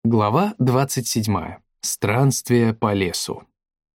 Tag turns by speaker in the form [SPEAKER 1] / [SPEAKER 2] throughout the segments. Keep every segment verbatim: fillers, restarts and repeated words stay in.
[SPEAKER 1] Глава двадцать седьмая. Странствие по лесу.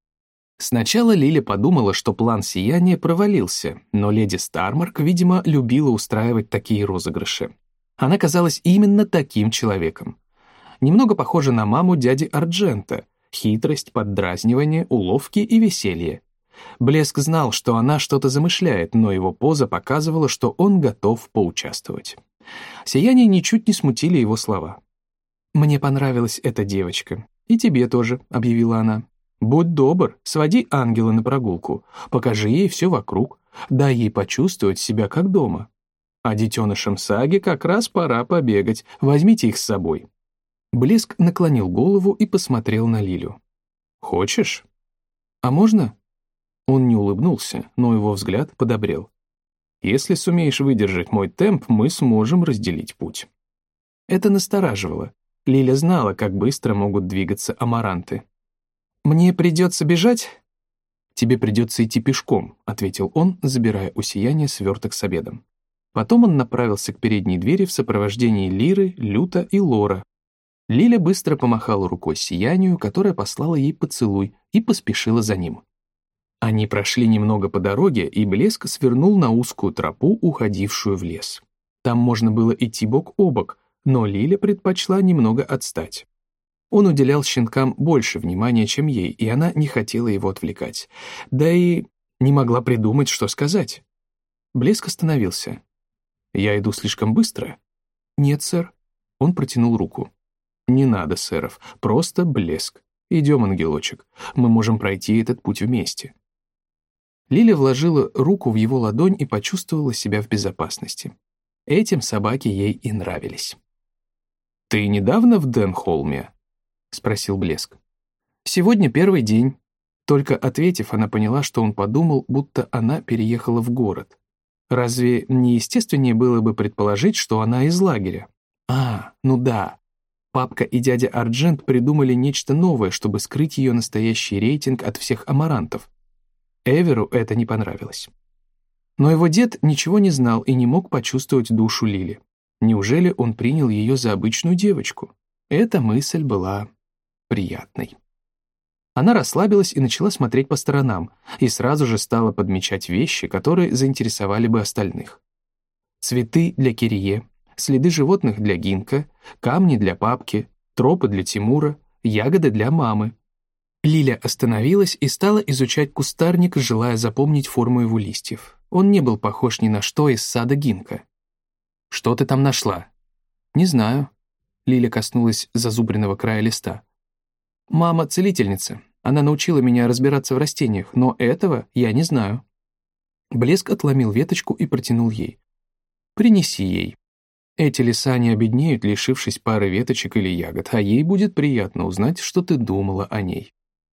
[SPEAKER 1] Сначала Лиля подумала, что план сияния провалился, но леди Стармарк, видимо, любила устраивать такие розыгрыши. Она казалась именно таким человеком. Немного похожа на маму дяди Арджента. Хитрость, поддразнивание, уловки и веселье. Блеск знал, что она что-то замышляет, но его поза показывала, что он готов поучаствовать. Сияние ничуть не смутили его слова. «Мне понравилась эта девочка. И тебе тоже», — объявила она. «Будь добр, своди ангела на прогулку, покажи ей все вокруг, дай ей почувствовать себя как дома. А детенышам Саги как раз пора побегать, возьмите их с собой». Блеск наклонил голову и посмотрел на Лилю. «Хочешь? А можно?» Он не улыбнулся, но его взгляд подобрел. «Если сумеешь выдержать мой темп, мы сможем разделить путь». Это настораживало. Лиля знала, как быстро могут двигаться амаранты. «Мне придется бежать?» «Тебе придется идти пешком», — ответил он, забирая у сияния сверток с обедом. Потом он направился к передней двери в сопровождении Лиры, Люта и Лора. Лиля быстро помахала рукой сиянию, которая послала ей поцелуй, и поспешила за ним. Они прошли немного по дороге, и Блеск свернул на узкую тропу, уходившую в лес. Там можно было идти бок о бок, но Лиля предпочла немного отстать. Он уделял щенкам больше внимания, чем ей, и она не хотела его отвлекать. Да и не могла придумать, что сказать. Блеск остановился. «Я иду слишком быстро?» «Нет, сэр». Он протянул руку. «Не надо, сэров, просто Блеск. Идем, ангелочек, мы можем пройти этот путь вместе». Лиля вложила руку в его ладонь и почувствовала себя в безопасности. Этим собаки ей и нравились. «Ты недавно в Денхолме?» — спросил Блеск. «Сегодня первый день». Только ответив, она поняла, что он подумал, будто она переехала в город. Разве не естественнее было бы предположить, что она из лагеря? А, ну да. Папка и дядя Арджент придумали нечто новое, чтобы скрыть ее настоящий рейтинг от всех амарантов. Эверу это не понравилось. Но его дед ничего не знал и не мог почувствовать душу Лили. Неужели он принял ее за обычную девочку? Эта мысль была приятной. Она расслабилась и начала смотреть по сторонам, и сразу же стала подмечать вещи, которые заинтересовали бы остальных. Цветы для Кирие, следы животных для Гинка, камни для папки, тропы для Тимура, ягоды для мамы. Лиля остановилась и стала изучать кустарник, желая запомнить форму его листьев. Он не был похож ни на что из сада Гинка. «Что ты там нашла?» «Не знаю». Лиля коснулась зазубренного края листа. «Мама целительница. Она научила меня разбираться в растениях, но этого я не знаю». Блеск отломил веточку и протянул ей. «Принеси ей. Эти леса не обеднеют, лишившись пары веточек или ягод, а ей будет приятно узнать, что ты думала о ней».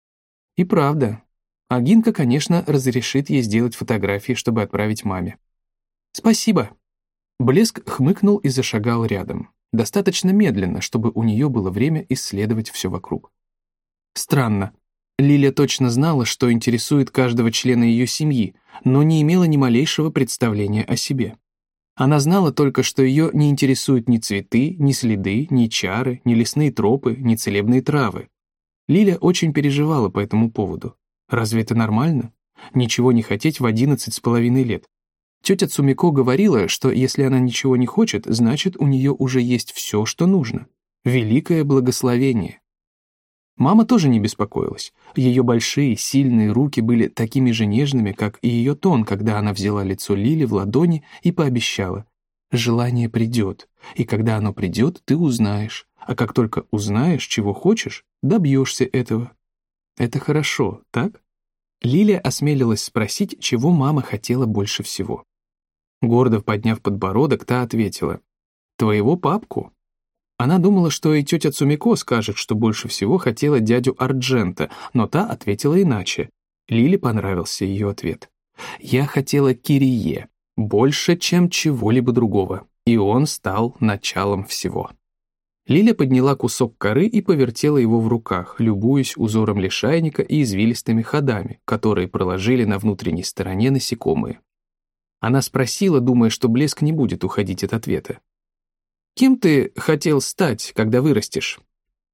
[SPEAKER 1] И правда. А Гинка, конечно, разрешит ей сделать фотографии, чтобы отправить маме. «Спасибо». Блеск хмыкнул и зашагал рядом. Достаточно медленно, чтобы у нее было время исследовать все вокруг. Странно. Лиля точно знала, что интересует каждого члена ее семьи, но не имела ни малейшего представления о себе. Она знала только, что ее не интересуют ни цветы, ни следы, ни чары, ни лесные тропы, ни целебные травы. Лиля очень переживала по этому поводу. Разве это нормально? Ничего не хотеть в одиннадцать с половиной лет. Тетя Цумико говорила, что если она ничего не хочет, значит, у нее уже есть все, что нужно. Великое благословение. Мама тоже не беспокоилась. Ее большие, сильные руки были такими же нежными, как и ее тон, когда она взяла лицо Лили в ладони и пообещала: «Желание придет, и когда оно придет, ты узнаешь, а как только узнаешь, чего хочешь, добьешься этого». Это хорошо, так? Лилия осмелилась спросить, чего мама хотела больше всего. Гордо подняв подбородок, та ответила: «Твоего папку». Она думала, что и тетя Цумико скажет, что больше всего хотела дядю Арджента, но та ответила иначе. Лиле понравился ее ответ. «Я хотела Кирие, больше, чем чего-либо другого, и он стал началом всего». Лиля подняла кусок коры и повертела его в руках, любуясь узором лишайника и извилистыми ходами, которые проложили на внутренней стороне насекомые. Она спросила, думая, что Блеск не будет уходить от ответа: «Кем ты хотел стать, когда вырастешь?»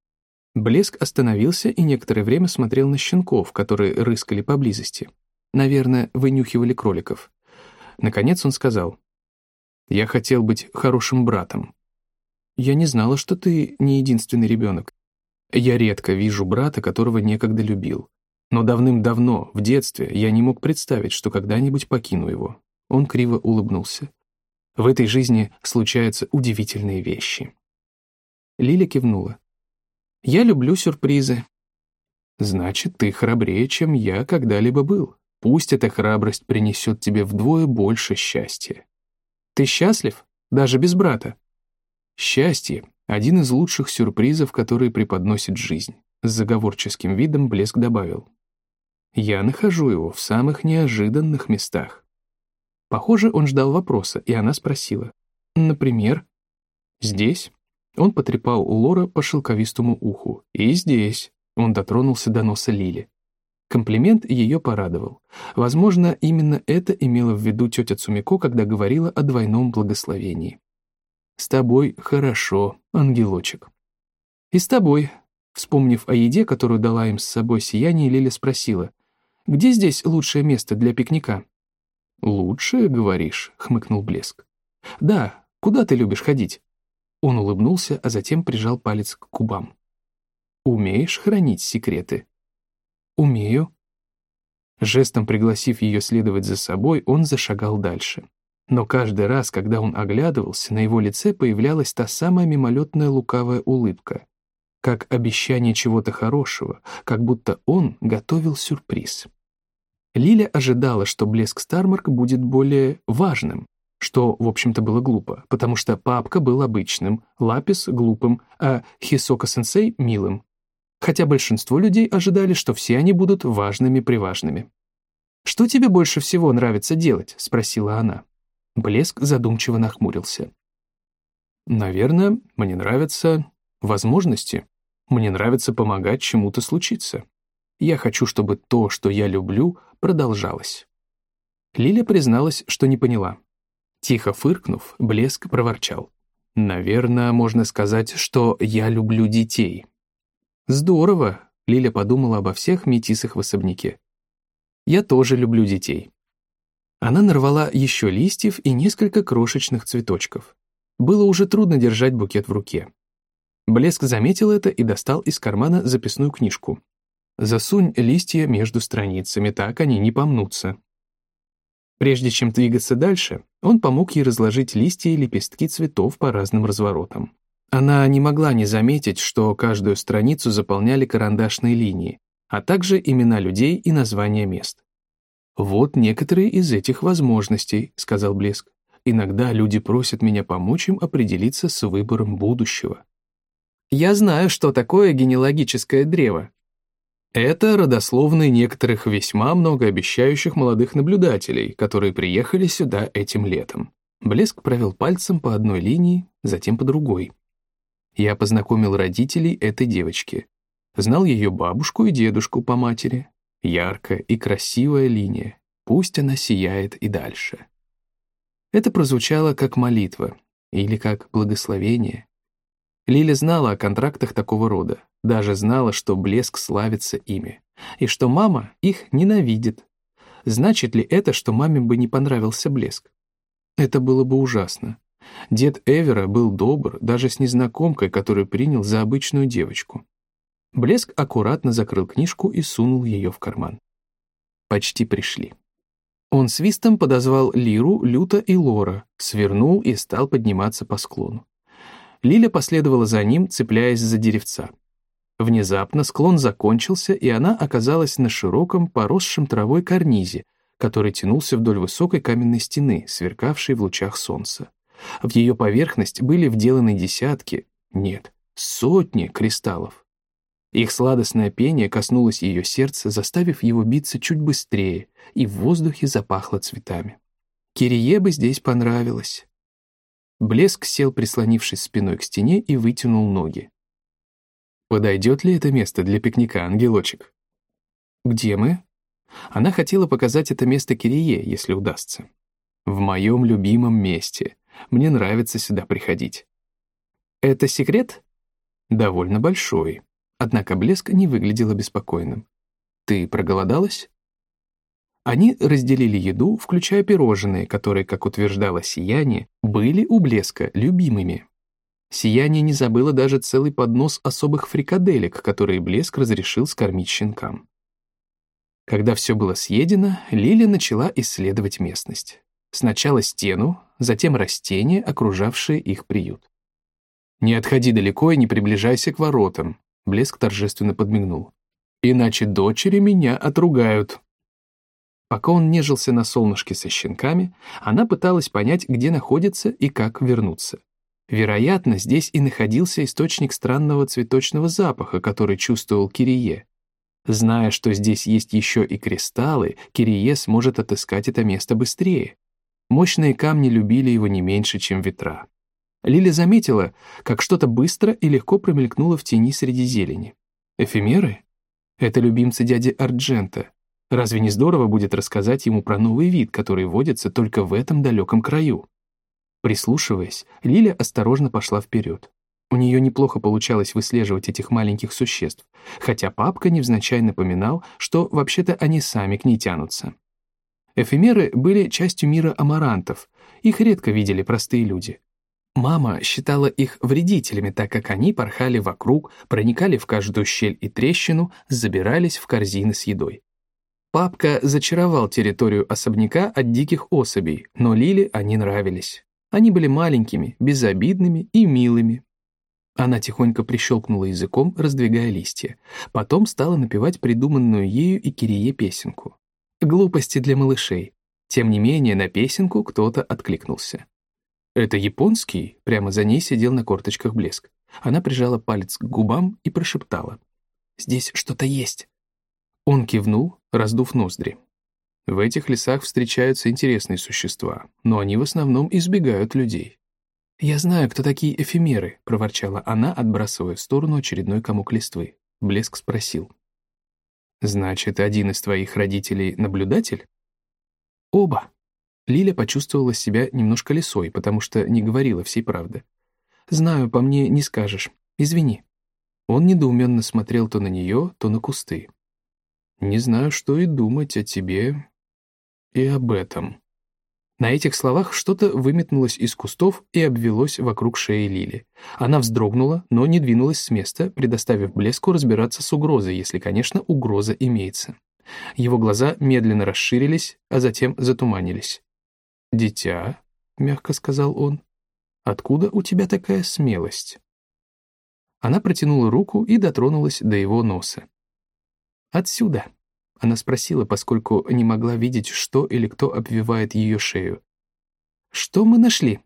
[SPEAKER 1] Блеск остановился и некоторое время смотрел на щенков, которые рыскали поблизости. Наверное, вынюхивали кроликов. Наконец он сказал: «Я хотел быть хорошим братом. Я не знала, что ты не единственный ребенок. Я редко вижу брата, которого некогда любил. Но давным-давно, в детстве, я не мог представить, что когда-нибудь покину его». Он криво улыбнулся. «В этой жизни случаются удивительные вещи». Лиля кивнула. «Я люблю сюрпризы». «Значит, ты храбрее, чем я когда-либо был. Пусть эта храбрость принесет тебе вдвое больше счастья». «Ты счастлив? Даже без брата?» «Счастье — один из лучших сюрпризов, которые преподносит жизнь», — с заговорческим видом Блеск добавил. «Я нахожу его в самых неожиданных местах». Похоже, он ждал вопроса, и она спросила: «Например?» «Здесь?» Он потрепал Лора по шелковистому уху. «И здесь». Он дотронулся до носа Лили. Комплимент ее порадовал. Возможно, именно это имела в виду тетя Цумико, когда говорила о двойном благословении. «С тобой хорошо, ангелочек». «И с тобой». Вспомнив о еде, которую дала им с собой Сияние, Лиля спросила: «Где здесь лучшее место для пикника?» «Лучшее, говоришь?» — хмыкнул Блеск. «Да, куда ты любишь ходить?» Он улыбнулся, а затем прижал палец к губам. «Умеешь хранить секреты?» «Умею». Жестом пригласив ее следовать за собой, он зашагал дальше. Но каждый раз, когда он оглядывался, на его лице появлялась та самая мимолетная лукавая улыбка, как обещание чего-то хорошего, как будто он готовил сюрприз. Лиля ожидала, что блеск Стармарк будет более важным, что, в общем-то, было глупо, потому что папка был обычным, Лапис — глупым, а Хисока-сенсей — милым. Хотя большинство людей ожидали, что все они будут важными-приважными. «Что тебе больше всего нравится делать?» — спросила она. Блеск задумчиво нахмурился. «Наверное, мне нравятся возможности. Мне нравится помогать чему-то случиться. Я хочу, чтобы то, что я люблю, продолжалось». Лиля призналась, что не поняла. Тихо фыркнув, Блеск проворчал: «Наверное, можно сказать, что я люблю детей». «Здорово», — Лиля подумала обо всех метисах в особняке. «Я тоже люблю детей». Она нарвала еще листьев и несколько крошечных цветочков. Было уже трудно держать букет в руке. Блеск заметил это и достал из кармана записную книжку. «Засунь листья между страницами, так они не помнутся». Прежде чем двигаться дальше, он помог ей разложить листья и лепестки цветов по разным разворотам. Она не могла не заметить, что каждую страницу заполняли карандашные линии, а также имена людей и названия мест. «Вот некоторые из этих возможностей», — сказал Блеск. «Иногда люди просят меня помочь им определиться с выбором будущего». «Я знаю, что такое генеалогическое древо». Это родословные некоторых весьма многообещающих молодых наблюдателей, которые приехали сюда этим летом. Блеск провел пальцем по одной линии, затем по другой. Я познакомил родителей этой девочки. Знал ее бабушку и дедушку по матери. Яркая и красивая линия. Пусть она сияет и дальше. Это прозвучало как молитва или как благословение. Лиля знала о контрактах такого рода, даже знала, что Блеск славится ими, и что мама их ненавидит. Значит ли это, что маме бы не понравился Блеск? Это было бы ужасно. Дед Эвера был добр даже с незнакомкой, которую принял за обычную девочку. Блеск аккуратно закрыл книжку и сунул ее в карман. Почти пришли. Он свистом подозвал Лиру, Люта и Лора, свернул и стал подниматься по склону. Лиля последовала за ним, цепляясь за деревца. Внезапно склон закончился, и она оказалась на широком, поросшем травой карнизе, который тянулся вдоль высокой каменной стены, сверкавшей в лучах солнца. В ее поверхность были вделаны десятки, нет, сотни кристаллов. Их сладостное пение коснулось ее сердца, заставив его биться чуть быстрее, и в воздухе запахло цветами. Кирие бы здесь понравилось. Блеск сел, прислонившись спиной к стене, и вытянул ноги. «Подойдет ли это место для пикника, ангелочек?» «Где мы?» Она хотела показать это место Кирие, если удастся. «В моем любимом месте. Мне нравится сюда приходить». «Это секрет?» «Довольно большой. Однако Блеск не выглядел обеспокоенным. «Ты проголодалась?» Они разделили еду, включая пирожные, которые, как утверждало Сияние, были у Блеска любимыми. Сияние не забыло даже целый поднос особых фрикаделек, которые Блеск разрешил скормить щенкам. Когда все было съедено, Лиля начала исследовать местность. Сначала стену, затем растения, окружавшие их приют. «Не отходи далеко и не приближайся к воротам», — Блеск торжественно подмигнул. «Иначе дочери меня отругают». Пока он нежился на солнышке со щенками, она пыталась понять, где находится и как вернуться. Вероятно, здесь и находился источник странного цветочного запаха, который чувствовал Кирие. Зная, что здесь есть еще и кристаллы, Кирие сможет отыскать это место быстрее. Мощные камни любили его не меньше, чем ветра. Лиля заметила, как что-то быстро и легко промелькнуло в тени среди зелени. Эфемеры? Это любимцы дяди Арджента. Разве не здорово будет рассказать ему про новый вид, который водится только в этом далеком краю? Прислушиваясь, Лиля осторожно пошла вперед. У нее неплохо получалось выслеживать этих маленьких существ, хотя папка невзначай напоминал, что вообще-то они сами к ней тянутся. Эфемеры были частью мира амарантов, их редко видели простые люди. Мама считала их вредителями, так как они порхали вокруг, проникали в каждую щель и трещину, забирались в корзины с едой. Папка зачаровал территорию особняка от диких особей, но Лиле они нравились. Они были маленькими, безобидными и милыми. Она тихонько прищелкнула языком, раздвигая листья. Потом стала напевать придуманную ею и Кирие песенку. Глупости для малышей. Тем не менее, на песенку кто-то откликнулся. «Это японский?» Прямо за ней сидел на корточках Блеск. Она прижала палец к губам и прошептала. «Здесь что-то есть». Он кивнул, раздув ноздри. В этих лесах встречаются интересные существа, но они в основном избегают людей. «Я знаю, кто такие эфемеры», — проворчала она, отбрасывая в сторону очередной комок листвы. Блеск спросил. «Значит, один из твоих родителей — наблюдатель?» «Оба». Лиля почувствовала себя немножко лисой, потому что не говорила всей правды. «Знаю, по мне не скажешь. Извини». Он недоуменно смотрел то на нее, то на кусты. «Не знаю, что и думать о тебе и об этом». На этих словах что-то выметнулось из кустов и обвелось вокруг шеи Лили. Она вздрогнула, но не двинулась с места, предоставив Блеску разбираться с угрозой, если, конечно, угроза имеется. Его глаза медленно расширились, а затем затуманились. «Дитя», — мягко сказал он, — «откуда у тебя такая смелость?» Она протянула руку и дотронулась до его носа. «Отсюда», — она спросила, поскольку не могла видеть, что или кто обвивает ее шею. «Что мы нашли?»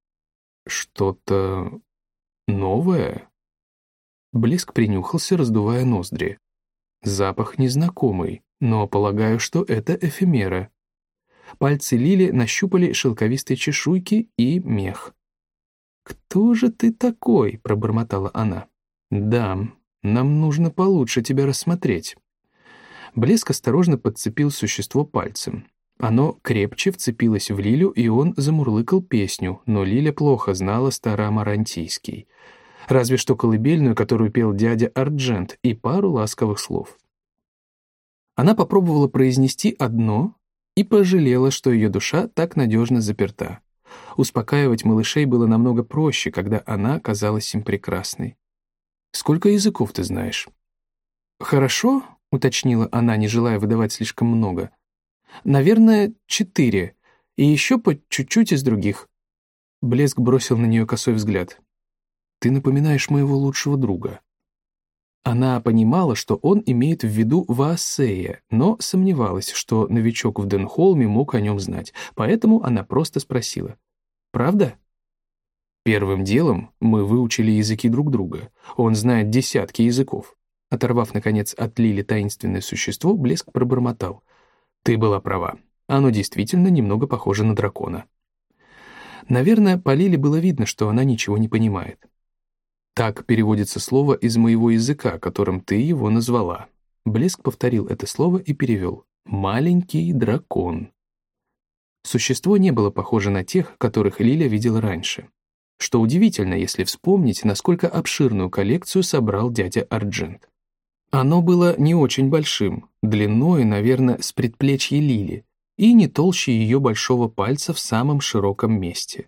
[SPEAKER 1] «Что-то новое?» Блеск принюхался, раздувая ноздри. Запах незнакомый, но полагаю, что это эфемера. Пальцы Лили нащупали шелковистые чешуйки и мех. «Кто же ты такой?» — пробормотала она. «Да, нам нужно получше тебя рассмотреть». Блеск осторожно подцепил существо пальцем. Оно крепче вцепилось в Лилю, и он замурлыкал песню, но Лиля плохо знала староамарантийский. Разве что колыбельную, которую пел дядя Арджент, и пару ласковых слов. Она попробовала произнести одно и пожалела, что ее душа так надежно заперта. Успокаивать малышей было намного проще, когда она казалась им прекрасной. «Сколько языков ты знаешь?» «Хорошо», — уточнила она, не желая выдавать слишком много. «Наверное, четыре, и еще по чуть-чуть из других». Блеск бросил на нее косой взгляд. «Ты напоминаешь моего лучшего друга». Она понимала, что он имеет в виду Ваассея, но сомневалась, что новичок в Денхолме мог о нем знать, поэтому она просто спросила. «Правда?» «Первым делом мы выучили языки друг друга. Он знает десятки языков». Оторвав, наконец, от Лили таинственное существо, Блеск пробормотал. «Ты была права. Оно действительно немного похоже на дракона». Наверное, по Лиле было видно, что она ничего не понимает. «Так переводится слово из моего языка, которым ты его назвала». Блеск повторил это слово и перевел. «Маленький дракон». Существо не было похоже на тех, которых Лиля видела раньше. Что удивительно, если вспомнить, насколько обширную коллекцию собрал дядя Арджент. Оно было не очень большим, длиной, наверное, с предплечья Лили, и не толще ее большого пальца в самом широком месте.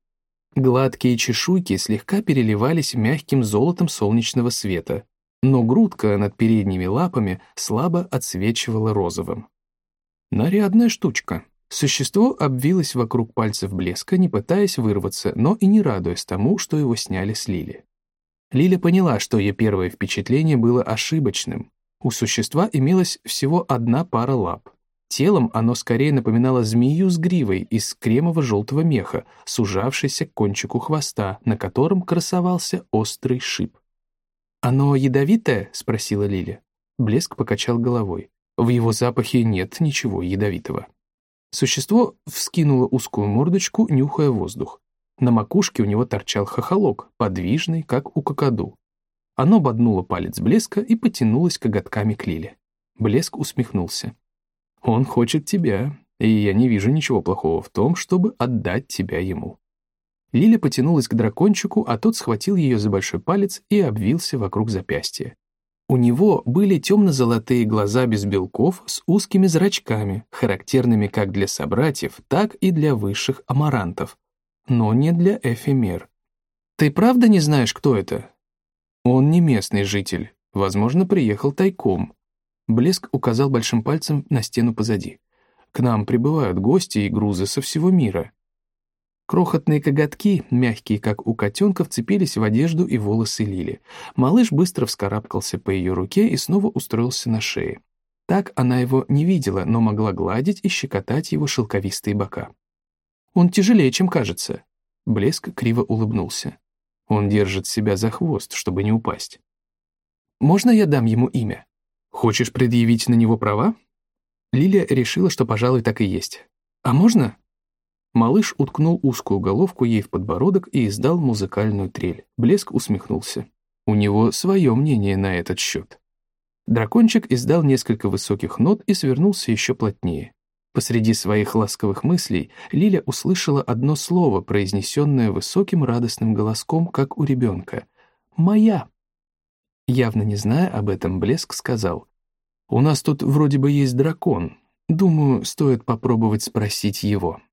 [SPEAKER 1] Гладкие чешуйки слегка переливались мягким золотом солнечного света, но грудка над передними лапами слабо отсвечивала розовым. Нарядная штучка. Существо обвилось вокруг пальцев Блеска, не пытаясь вырваться, но и не радуясь тому, что его сняли с Лили. Лиля поняла, что ее первое впечатление было ошибочным. У существа имелась всего одна пара лап. Телом оно скорее напоминало змею с гривой из кремово-желтого меха, сужавшейся к кончику хвоста, на котором красовался острый шип. «Оно ядовитое?» — спросила Лиля. Блеск покачал головой. В его запахе нет ничего ядовитого. Существо вскинуло узкую мордочку, нюхая воздух. На макушке у него торчал хохолок, подвижный, как у какаду. Оно боднуло палец Блеска и потянулось коготками к Лиле. Блеск усмехнулся. «Он хочет тебя, и я не вижу ничего плохого в том, чтобы отдать тебя ему». Лиля потянулась к дракончику, а тот схватил ее за большой палец и обвился вокруг запястья. У него были темно-золотые глаза без белков с узкими зрачками, характерными как для собратьев, так и для высших амарантов, но не для эфемер. «Ты правда не знаешь, кто это?» «Он не местный житель, возможно, приехал тайком». Блеск указал большим пальцем на стену позади. «К нам прибывают гости и грузы со всего мира». Крохотные коготки, мягкие, как у котенка, вцепились в одежду и волосы Лили. Малыш быстро вскарабкался по ее руке и снова устроился на шее. Так она его не видела, но могла гладить и щекотать его шелковистые бока. «Он тяжелее, чем кажется». Блеск криво улыбнулся. «Он держит себя за хвост, чтобы не упасть». «Можно я дам ему имя? Хочешь предъявить на него права?» Лиля решила, что, пожалуй, так и есть. «А можно?» Малыш уткнул узкую головку ей в подбородок и издал музыкальную трель. Блеск усмехнулся. У него свое мнение на этот счет. Дракончик издал несколько высоких нот и свернулся еще плотнее. Посреди своих ласковых мыслей Лиля услышала одно слово, произнесенное высоким радостным голоском, как у ребенка. «Моя!» Явно не зная об этом, Блеск сказал. «У нас тут вроде бы есть дракон. Думаю, стоит попробовать спросить его».